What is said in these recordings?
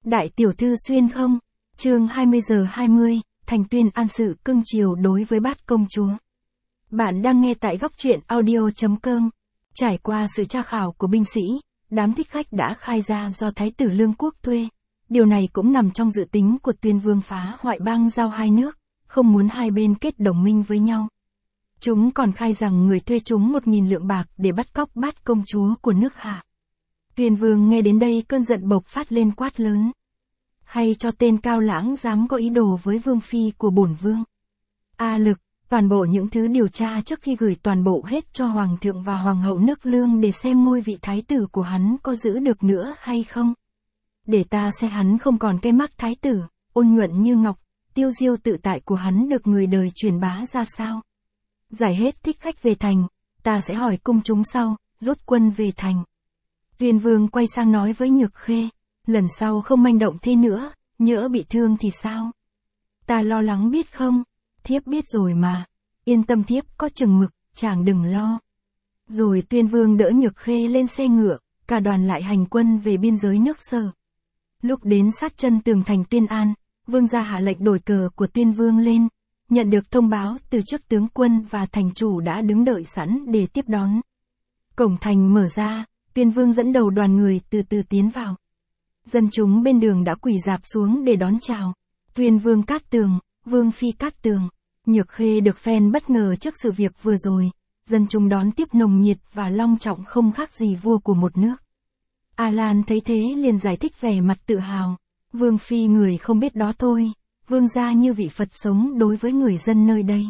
Đại tiểu thư xuyên không? Chương 20:20, Thành Tuyên An sự cưng chiều đối với bát công chúa. Bạn đang nghe tại góc truyện audio.com. Trải qua sự tra khảo của binh sĩ, đám thích khách đã khai ra do Thái tử Lương Quốc thuê. Điều này cũng nằm trong dự tính của Tuyên Vương phá hoại bang giao hai nước, không muốn hai bên kết đồng minh với nhau. Chúng còn khai rằng người thuê chúng 1.000 lượng bạc để bắt cóc bát công chúa của nước Hạ. Tuyên Vương nghe đến đây cơn giận bộc phát lên quát lớn. Hay cho tên Cao Lãng dám có ý đồ với vương phi của bổn vương. A Lực, toàn bộ những thứ điều tra trước khi gửi toàn bộ hết cho hoàng thượng và hoàng hậu nước Lương để xem ngôi vị thái tử của hắn có giữ được nữa hay không. Để ta xem hắn không còn cái mác thái tử, ôn nhuận như ngọc, tiêu diêu tự tại của hắn được người đời truyền bá ra sao. Giải hết thích khách về thành, ta sẽ hỏi cung chúng sau, rút quân về thành. Tuyên Vương quay sang nói với Nhược Khê, lần sau không manh động thế nữa, nhỡ bị thương thì sao? Ta lo lắng biết không? Thiếp biết rồi mà, yên tâm thiếp có chừng mực, chàng đừng lo. Rồi Tuyên Vương đỡ Nhược Khê lên xe ngựa, cả đoàn lại hành quân về biên giới nước Sở. Lúc đến sát chân tường thành Tuyên An, Vương gia hạ lệnh đổi cờ của Tuyên Vương lên, nhận được thông báo từ chức tướng quân và thành chủ đã đứng đợi sẵn để tiếp đón. Cổng thành mở ra, Tuyên Vương dẫn đầu đoàn người từ từ tiến vào. Dân chúng bên đường đã quỳ rạp xuống để đón chào. Tuyên Vương Cát Tường, Vương Phi Cát Tường. Nhược Khê được phen bất ngờ trước sự việc vừa rồi. Dân chúng đón tiếp nồng nhiệt và long trọng không khác gì vua của một nước. A Lan thấy thế liền giải thích vẻ mặt tự hào. Vương Phi người không biết đó thôi. Vương gia như vị Phật sống đối với người dân nơi đây.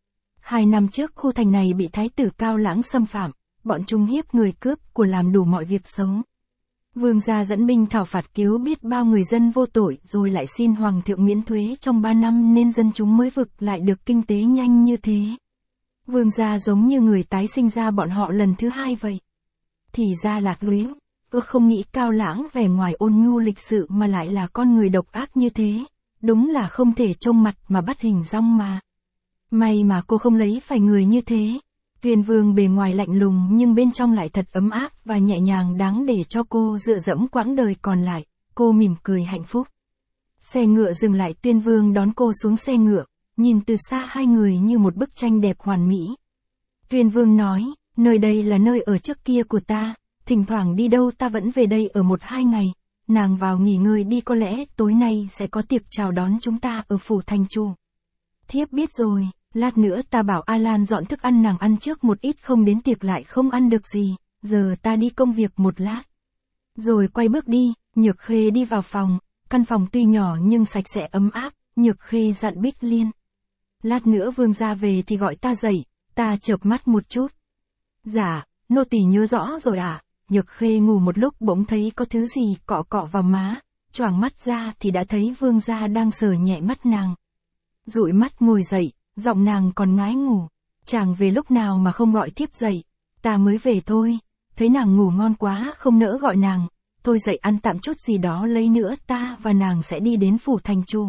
2 năm trước khu thành này bị thái tử Cao Lãng xâm phạm. Bọn chúng hiếp người cướp của làm đủ mọi việc xấu. Vương gia dẫn binh thảo phạt cứu biết bao người dân vô tội rồi lại xin hoàng thượng miễn thuế trong 3 năm nên dân chúng mới vực lại được kinh tế nhanh như thế. Vương gia giống như người tái sinh ra bọn họ lần thứ 2 vậy. Thì ra Lạc Lũy, không nghĩ Cao Lãng vẻ ngoài ôn nhu lịch sự mà lại là con người độc ác như thế. Đúng là không thể trông mặt mà bắt hình dong mà. May mà cô không lấy phải người như thế. Tuyên Vương bề ngoài lạnh lùng nhưng bên trong lại thật ấm áp và nhẹ nhàng đáng để cho cô dựa dẫm quãng đời còn lại. Cô mỉm cười hạnh phúc. Xe ngựa dừng lại, Tuyên Vương đón cô xuống xe ngựa, nhìn từ xa hai người như một bức tranh đẹp hoàn mỹ. Tuyên Vương nói, nơi đây là nơi ở trước kia của ta, thỉnh thoảng đi đâu ta vẫn về đây ở 1-2 ngày. Nàng vào nghỉ ngơi đi, có lẽ tối nay sẽ có tiệc chào đón chúng ta ở phủ thành chủ. Thiếp biết rồi. Lát nữa ta bảo A Lan dọn thức ăn nàng ăn trước một ít, không đến tiệc lại không ăn được gì, giờ ta đi công việc một lát. Rồi quay bước đi, Nhược Khê đi vào phòng, căn phòng tuy nhỏ nhưng sạch sẽ ấm áp, Nhược Khê dặn Bích Liên. Lát nữa vương gia về thì gọi ta dậy, ta chợp mắt một chút. Dạ, nô tỳ nhớ rõ rồi ạ. Nhược Khê ngủ một lúc bỗng thấy có thứ gì cọ cọ vào má, choàng mắt ra thì đã thấy vương gia đang sờ nhẹ mắt nàng. Dụi mắt ngồi dậy. Giọng nàng còn ngái ngủ. Chàng về lúc nào mà không gọi thiếp dậy? Ta mới về thôi. Thấy nàng ngủ ngon quá không nỡ gọi nàng. Thôi dậy ăn tạm chút gì đó lấy nữa, ta và nàng sẽ đi đến phủ thành chủ.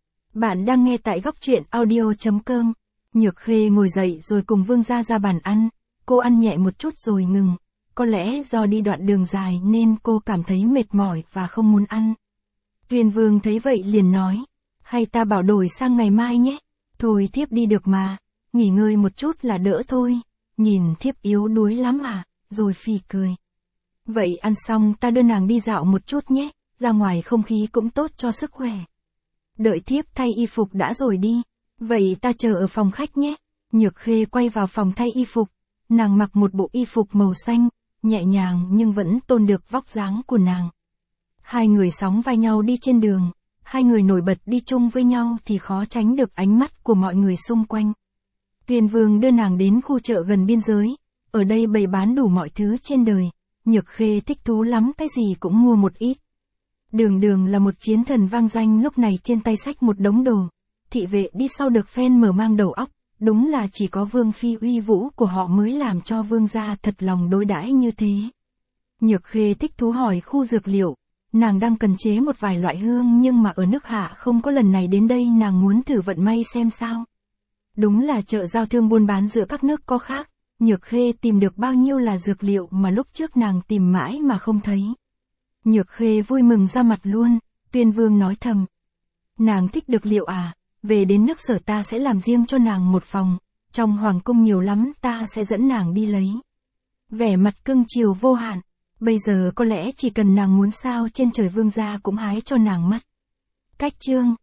Bạn đang nghe tại góc truyện audio.com. Nhược Khê ngồi dậy rồi cùng vương gia ra bàn ăn. Cô ăn nhẹ một chút rồi ngừng. Có lẽ do đi đoạn đường dài nên cô cảm thấy mệt mỏi và không muốn ăn. Tuyên Vương thấy vậy liền nói. Hay ta bảo đổi sang ngày mai nhé. Thôi thiếp đi được mà, nghỉ ngơi một chút là đỡ thôi, nhìn thiếp yếu đuối lắm à, rồi phì cười. Vậy ăn xong ta đưa nàng đi dạo một chút nhé, ra ngoài không khí cũng tốt cho sức khỏe. Đợi thiếp thay y phục đã rồi đi, vậy ta chờ ở phòng khách nhé. Nhược Khê quay vào phòng thay y phục, nàng mặc một bộ y phục màu xanh, nhẹ nhàng nhưng vẫn tôn được vóc dáng của nàng. Hai người sóng vai nhau đi trên đường. Hai người nổi bật đi chung với nhau thì khó tránh được ánh mắt của mọi người xung quanh. Tuyên Vương đưa nàng đến khu chợ gần biên giới, ở đây bày bán đủ mọi thứ trên đời, Nhược Khê thích thú lắm, cái gì cũng mua một ít. Đường Đường là một chiến thần vang danh lúc này trên tay xách một đống đồ, thị vệ đi sau được phen mở mang đầu óc, đúng là chỉ có Vương Phi uy vũ của họ mới làm cho vương gia thật lòng đối đãi như thế. Nhược Khê thích thú hỏi khu dược liệu. Nàng đang cần chế một vài loại hương nhưng mà ở nước Hạ không có, lần này đến đây nàng muốn thử vận may xem sao. Đúng là chợ giao thương buôn bán giữa các nước có khác, Nhược Khê tìm được bao nhiêu là dược liệu mà lúc trước nàng tìm mãi mà không thấy. Nhược Khê vui mừng ra mặt luôn, Tuyên Vương nói thầm. Nàng thích được liệu à, về đến nước Sở ta sẽ làm riêng cho nàng một phòng, trong hoàng cung nhiều lắm ta sẽ dẫn nàng đi lấy. Vẻ mặt cưng chiều vô hạn, bây giờ có lẽ chỉ cần nàng muốn sao trên trời vương gia cũng hái cho nàng mất. Cách chương